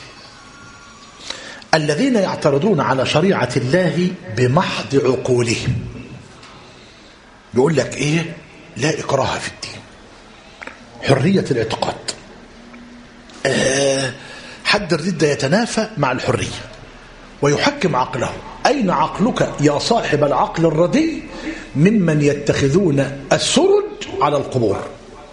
الذين يعترضون على شريعة الله بمحض عقولهم، يقول لك إيه؟ لا إكراه في الدين، حرية الاعتقاد، حد الردة يتنافى مع الحرية ويحكم عقله. أين عقلك يا صاحب العقل الردي ممن يتخذون السرج على القبور؟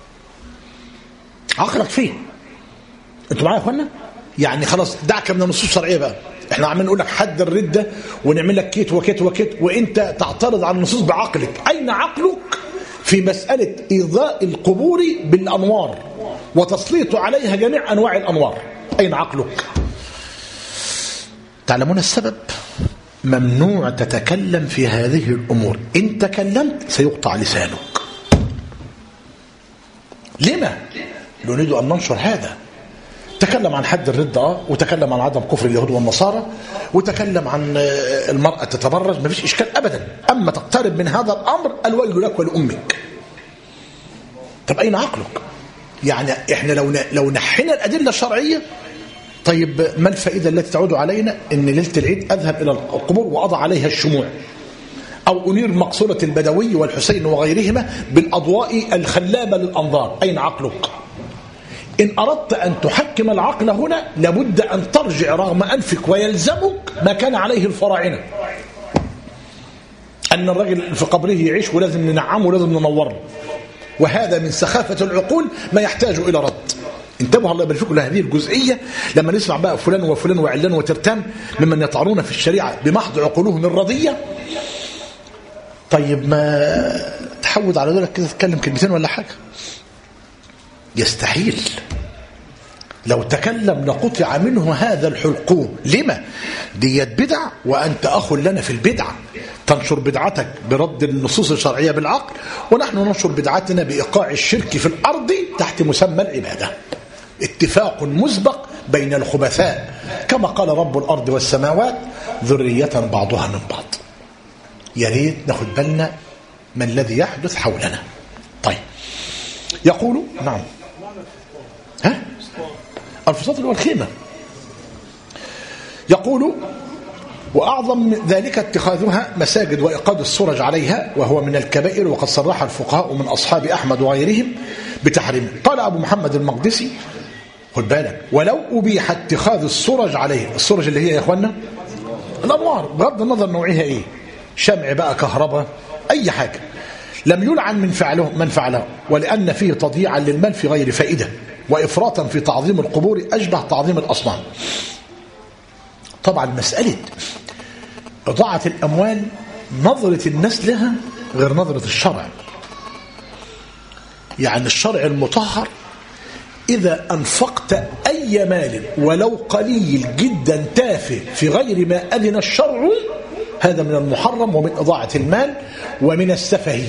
عقلك فين؟ انتوا معايا يا اخوانا؟ يعني خلاص دعك من النصوص الشرعيه بقى، احنا عمالين نقول لك حد الرده ونعمل لك كيت وكيت وكيت وانت تعترض على النصوص بعقلك. اين عقلك في مساله ايذاء القبور بالانوار وتسليط عليها جميع انواع الانوار؟ اين عقلك؟ تعلمون السبب؟ ممنوع تتكلم في هذه الامور، ان تكلمت سيقطع لسانك. لما؟ نريد ان ننشر هذا. تكلم عن حد الردة وتكلم عن عدم كفر اليهود والنصارى وتكلم عن المرأة تتبرج، ما فيش إشكال أبدا. أما تقترب من هذا الأمر الويل لك ولأمك. طب أين عقلك؟ يعني إحنا لو نحينا الأدلة الشرعية، طيب ما الفائدة التي تعود علينا إن ليلة العيد أذهب إلى القبور وأضع عليها الشموع أو أنير مقصورة البدوي والحسين وغيرهما بالأضواء الخلابة للأنظار؟ أين عقلك؟ إن أردت أن تحكم العقل هنا لابد أن ترجع رغم أنفك ويلزمك ما كان عليه الفراعنة، أن الرجل في قبره يعيش ولازم ننعمه ولازم ننوره، وهذا من سخافة العقول ما يحتاج إلى رد. انتبهوا الله يبارك فيكم لهذه الجزئية. لما نسمع بقى فلان وفلان وعلان وترتان ممن يطعنون في الشريعة بمحض عقولهم الرضية، طيب ما حود على دولك كده تتكلم كلمتين ولا حاجة. يستحيل. لو تكلم لقطع منه هذا الحلقوم. لما؟ ديت بدع وأنت أخ لنا في البدع. تنشر بدعتك برد النصوص الشرعية بالعقل، ونحن ننشر بدعتنا بإيقاع الشرك في الأرض تحت مسمى العبادة. اتفاق مسبق بين الخبثاء، كما قال رب الأرض والسماوات ذرية بعضها من بعض. يا ريت ناخد بالنا من الذي يحدث حولنا. طيب يقول نعم الفسطاط اللي هو الخيمة. يقول وأعظم من ذلك اتخاذها مساجد وإيقاد السرج عليها، وهو من الكبائر، وقد صرح الفقهاء من أصحاب أحمد وغيرهم بتحريمه. قال أبو محمد المقدسي خد بالك ولو أبيح اتخاذ السرج عليه. السرج اللي هي يا إخوانا الأنوار، بغض النظر نوعها إيه، شمع بقى، كهرباء، أي حاجة، لم يلعن من فعله، ولأن فيه تضييعا للمال في غير فائدة، وإفراطا في تعظيم القبور أشبه تعظيم الأصنام. طبعا مسألة إضاعة الأموال نظرة الناس لها غير نظرة الشرع. يعني الشرع المطهر إذا أنفقت أي مال ولو قليل جدا تافه في غير ما أذن الشرع، هذا من المحرم ومن إضاعة المال ومن السفه.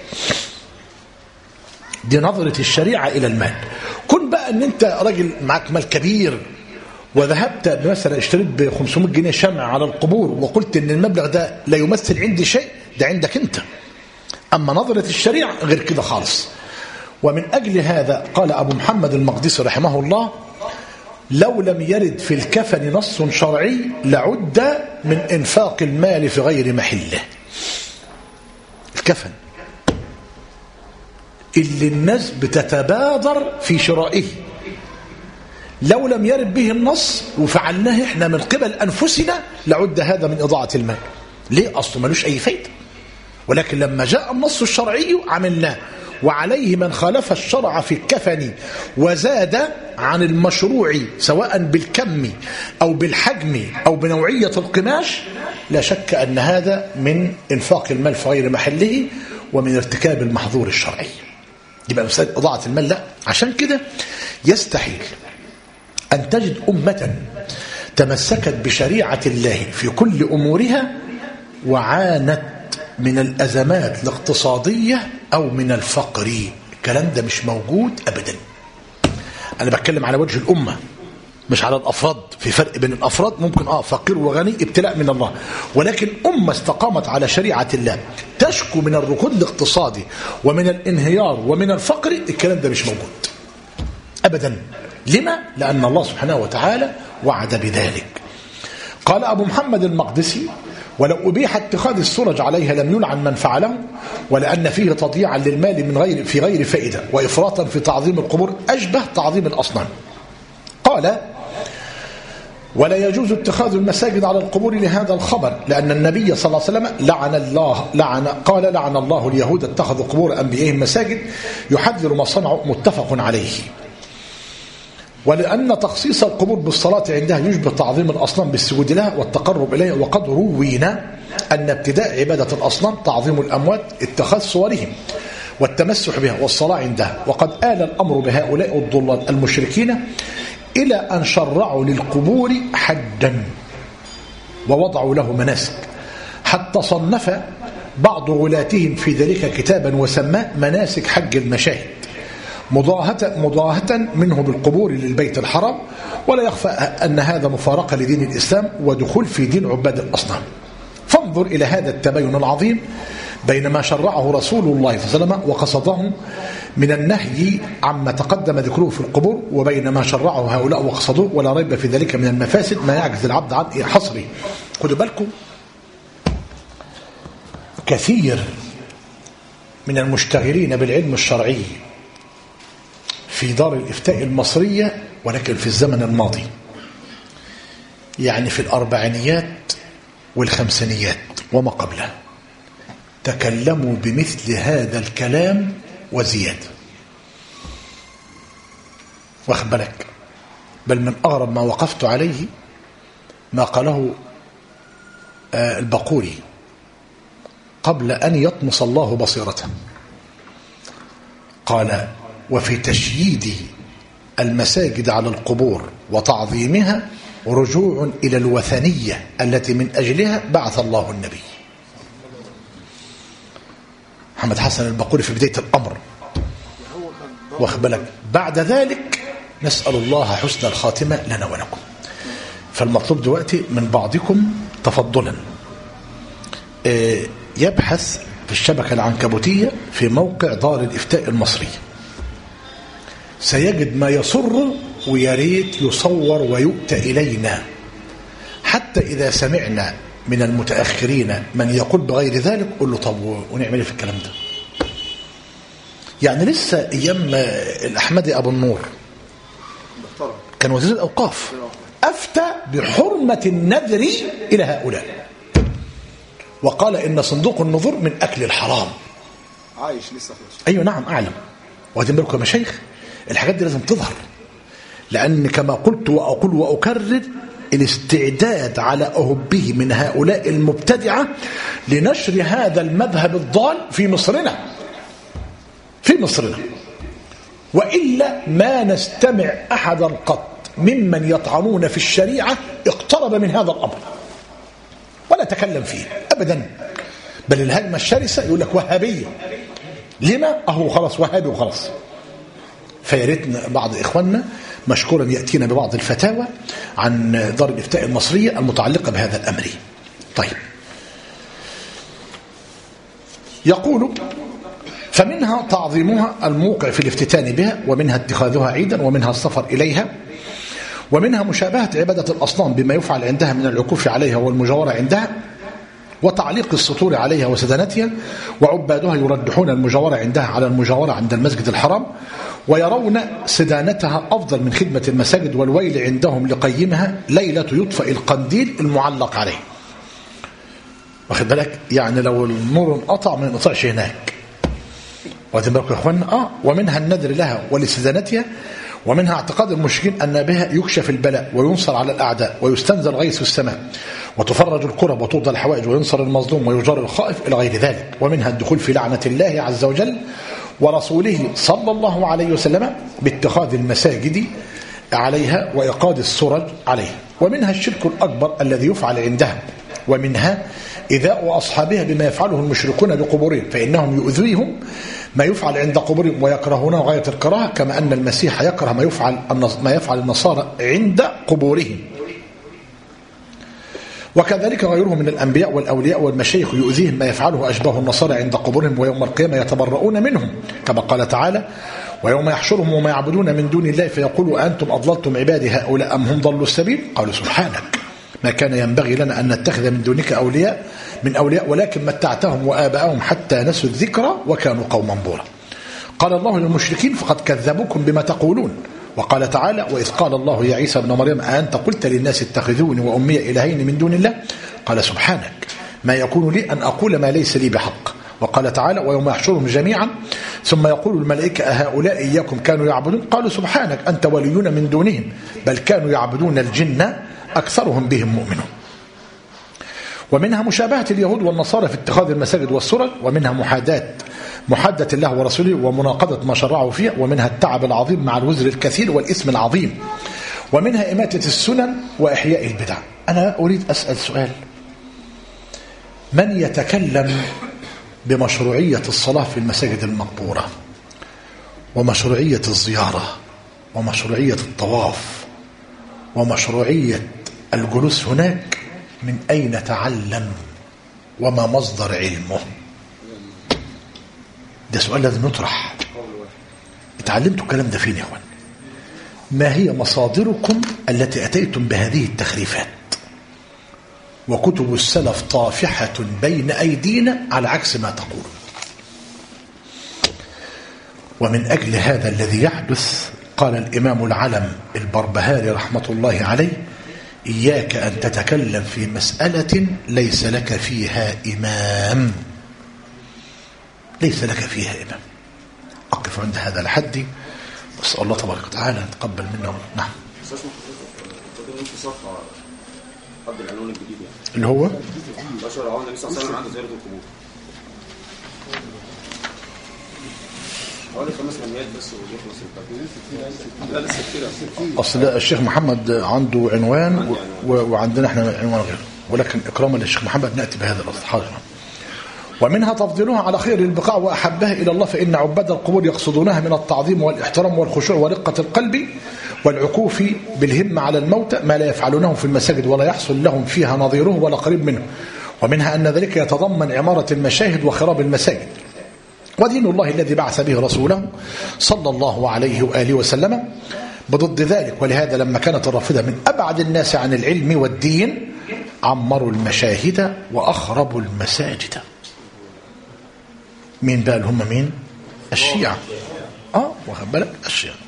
دي نظرة الشريعة إلى المال. كن بقى أن أنت راجل معك مال كبير وذهبت مثلا اشتريت ب 500 جنيه شمع على القبور وقلت أن المبلغ ده لا يمثل عندي شيء، ده عندك أنت. أما نظرة الشريعة غير كده خالص. ومن أجل هذا قال أبو محمد المقدسي رحمه الله لو لم يرد في الكفن نص شرعي لعد من إنفاق المال في غير محله. الكفن اللي الناس بتتبادر في شرائه لو لم يرد به النص وفعلناه احنا من قبل أنفسنا لعد هذا من إضاعة المال. ليه؟ أصله ملوش أي فايدة، ولكن لما جاء النص الشرعي عملناه. وعليه من خالف الشرع في الكفن وزاد عن المشروع سواء بالكم أو بالحجم أو بنوعية القماش، لا شك أن هذا من إنفاق المال في غير محله ومن ارتكاب المحظور الشرعي. يبقى مسألة إضاعة المال لا. عشان كده يستحيل أن تجد أمة تمسكت بشريعة الله في كل أمورها وعانت من الأزمات الاقتصادية أو من الفقر. الكلام ده مش موجود أبدا. أنا بتكلم على وجه الأمة مش على الأفراد. في فرق بين الأفراد، ممكن فقير وغني ابتلاء من الله، ولكن أمة استقامت على شريعة الله تشكو من الركود الاقتصادي ومن الانهيار ومن الفقر. الكلام ده مش موجود أبدا. لما؟ لأن الله سبحانه وتعالى وعد بذلك. قال أبو محمد المقدسي ولو أبيح اتخاذ السرج عليها لم يلعن من فعله، ولأن فيه تضييعا للمال في غير فائدة، وإفراطا في تعظيم القبور أشبه تعظيم الأصنام. قال ولا يجوز اتخاذ المساجد على القبور لهذا الخبر، لأن النبي صلى الله عليه وسلم قال لعن الله اليهود اتخذوا قبور أنبيائهم مساجد، يحذر ما صنعوا، متفق عليه. ولأن تخصيص القبور بالصلاة عندها يشبه تعظيم الأصنام بالسجود لها والتقرب إليها. وقد روينا أن ابتداء عبادة الأصنام تعظيم الأموات، اتخاذ صورهم والتمسح بها والصلاة عندها. وقد آل الأمر بهؤلاء الضلال المشركين إلى أن شرعوا للقبور حجا ووضعوا له مناسك، حتى صنف بعض غلاتهم في ذلك كتابا وسماه مناسك حج المشاهد، مضاهة منه بالقبور للبيت الحرام. ولا يخفى أن هذا مفارقة لدين الإسلام ودخول في دين عباد الأصنام. فانظر إلى هذا التباين العظيم بين ما شرعه رسول الله صلى الله عليه وسلم وقصده من النهي عما تقدم ذكره في القبور، وبين ما شرعه هؤلاء وقصدوه، ولا ريب في ذلك من المفاسد ما يعجز العبد عن حصره. خدوا بالكم، كثير من المشتغلين بالعلم الشرعي في دار الإفتاء المصرية، ولكن في الزمن الماضي، يعني في الأربعينيات والخمسينيات وما قبله، تكلموا بمثل هذا الكلام وزيادة. واخد بالك؟ بل من أغرب ما وقفت عليه ما قاله البقوري قبل أن يطمس الله بصيرته. قال وفي تشييد المساجد على القبور وتعظيمها رجوع إلى الوثنية التي من أجلها بعث الله النبي. محمد حسن البقوري في بداية الأمر واخد بالك. بعد ذلك نسأل الله حسن الخاتمة لنا ولكم. فالمطلوب دلوقتي من بعضكم تفضلا يبحث في الشبكة العنكبوتية في موقع دار الإفتاء المصري، سيجد ما يسر ويريد يصور ويؤتى إلينا، حتى إذا سمعنا من المتأخرين من يقول بغير ذلك قل له طب ونعمل ايه في الكلام ده. يعني لسه أيام الأحمدي أبو النور كان وزير الأوقاف أفتى بحرمة النذر إلى هؤلاء، وقال إن صندوق النذور من أكل الحرام. عايش لسه خلص. أيوة نعم أعلم. وهذين بالكم يا مشايخ الحاجات دي لازم تظهر، لأن كما قلت وأقول وأكرر الاستعداد على أهبه من هؤلاء المبتدعة لنشر هذا المذهب الضال في مصرنا، وإلا ما نستمع أحدا قط ممن يطعنون في الشريعة اقترب من هذا الأمر ولا تكلم فيه أبدا، بل الهجمة الشرسة يقول لك وهابية. لما أهو خلاص وهابي وخلاص. فياريتنا بعض إخواننا مشكورا يأتينا ببعض الفتاوى عن دار الإفتاء المصرية المتعلقة بهذا الأمر. طيب يقول فمنها تعظيمها الموقع في الافتتان بها، ومنها اتخاذها عيدا، ومنها السفر إليها، ومنها مشابهة عبادة الأصنام بما يفعل عندها من العكوف عليها والمجاورة عندها وتعليق السطور عليها وسدانتها، وعبادها يردحون المجاورة عندها على المجاورة عند المسجد الحرام، ويرون سدانتها أفضل من خدمة المساجد، والويل عندهم لقيمها ليلة يطفئ القنديل المعلق عليه. واخد بالك؟ يعني لو النور انقطع ما ينقطعش هناك. واخدين بالكم يا اخوانا؟ ومنها النذر لها ولسدانتها، ومنها اعتقاد المشركين أن بها يكشف البلاء وينصر على الأعداء ويستنزل غيث السماء وتفرج الكرب وتوضى الحوائج وينصر المظلوم ويجار الخائف إلى غير ذلك. ومنها الدخول في لعنة الله عز وجل ورسوله صلى الله عليه وسلم باتخاذ المساجد عليها وإيقاد السرج عليها. ومنها الشرك الأكبر الذي يفعل عندها، ومنها إيذاء أصحابها بما يفعله المشركون بقبورهم، فإنهم يؤذيهم ما يفعل عند قبورهم ويكرهونه غاية الكراهة، كما أن المسيح يكره ما يفعل النصارى عند قبورهم. وكذلك غيرهم من الأنبياء والأولياء والمشايخ يؤذيهم ما يفعله أشباه النصارى عند قبورهم، ويوم القيامة يتبرؤون منهم، كما قال تعالى ويوم يحشرهم وما يعبدون من دون الله فيقولوا أنتم أضللتم عبادي هؤلاء أم هم ضلوا السبيل، قالوا سبحانك ما كان ينبغي لنا أن نتخذ من دونك أولياء ولكن متعتهم وآباءهم حتى نسوا الذكر وكانوا قوما بورا. قال الله للمشركين فقد كذبوكم بما تقولون. وقال تعالى وإذ قال الله يا عيسى ابن مريم أأنت قلت للناس اتخذوني وأمي إلهين من دون الله، قال سبحانك ما يكون لي أن أقول ما ليس لي بحق. وقال تعالى ويوم يحشرهم جميعا ثم يقول الملائكة أهؤلاء إياكم كانوا يعبدون، قالوا سبحانك أنت ولينا من دونهم بل كانوا يعبدون الجن أكثرهم بهم مؤمنون. ومنها مشابهة اليهود والنصارى في اتخاذ المساجد والسرج، ومنها محادة الله ورسوله ومناقضة ما شرعه فيها، ومنها التعب العظيم مع الوزر الكثير والإثم العظيم، ومنها إماتة السنن وإحياء البدع. أنا أريد أسأل سؤال، من يتكلم بمشروعية الصلاة في المساجد المقبورة ومشروعية الزيارة ومشروعية الطواف ومشروعية الجلوس هناك، من أين تعلم وما مصدر علمه؟ ده سؤال لازم يطرح. اتعلمتوا الكلام ده فين يا اخوان؟ ما هي مصادركم التي أتيتم بهذه التخريفات؟ وكتب السلف طافحة بين أيدينا على عكس ما تقول. ومن أجل هذا الذي يحدث قال الإمام العلم البربهاري رحمة الله عليه إياك أن تتكلم في مسألة ليس لك فيها إمام، ليس لك فيها إمام. أقف عند هذا الحد، أسأل الله تبارك وتعالى أن يتقبل منا. نعم. قد العنوان الجديد يعني. اللي هو 11 عام النبي صلى الله عليه وسلم عنده زيارة القبور. حوالي 5 لميات بس ويخلص الباب. لا لسه كتير. اصل الشيخ محمد عنده عنوان وعندنا احنا عنوان غيره، ولكن اكراما للشيخ محمد ناتي بهذا الاصل. حاضر. ومنها تفضيلها على خير البقاع وأحبها إلى الله، فإن عباد القبور يقصدونها من التعظيم والإحترام والخشوع ورقة القلب والعكوف بالهمة على الموتى ما لا يفعلونه في المساجد ولا يحصل لهم فيها نظيره ولا قريب منه. ومنها أن ذلك يتضمن عمارة المشاهد وخراب المساجد. ودين الله الذي بعث به رسوله صلى الله عليه وآله وسلم بضد ذلك. ولهذا لما كانت الرافضة من أبعد الناس عن العلم والدين عمروا المشاهد وأخربوا المساجد. مين بقى اللي هم مين؟ الشيعة. واخد بالك؟ الشيعة.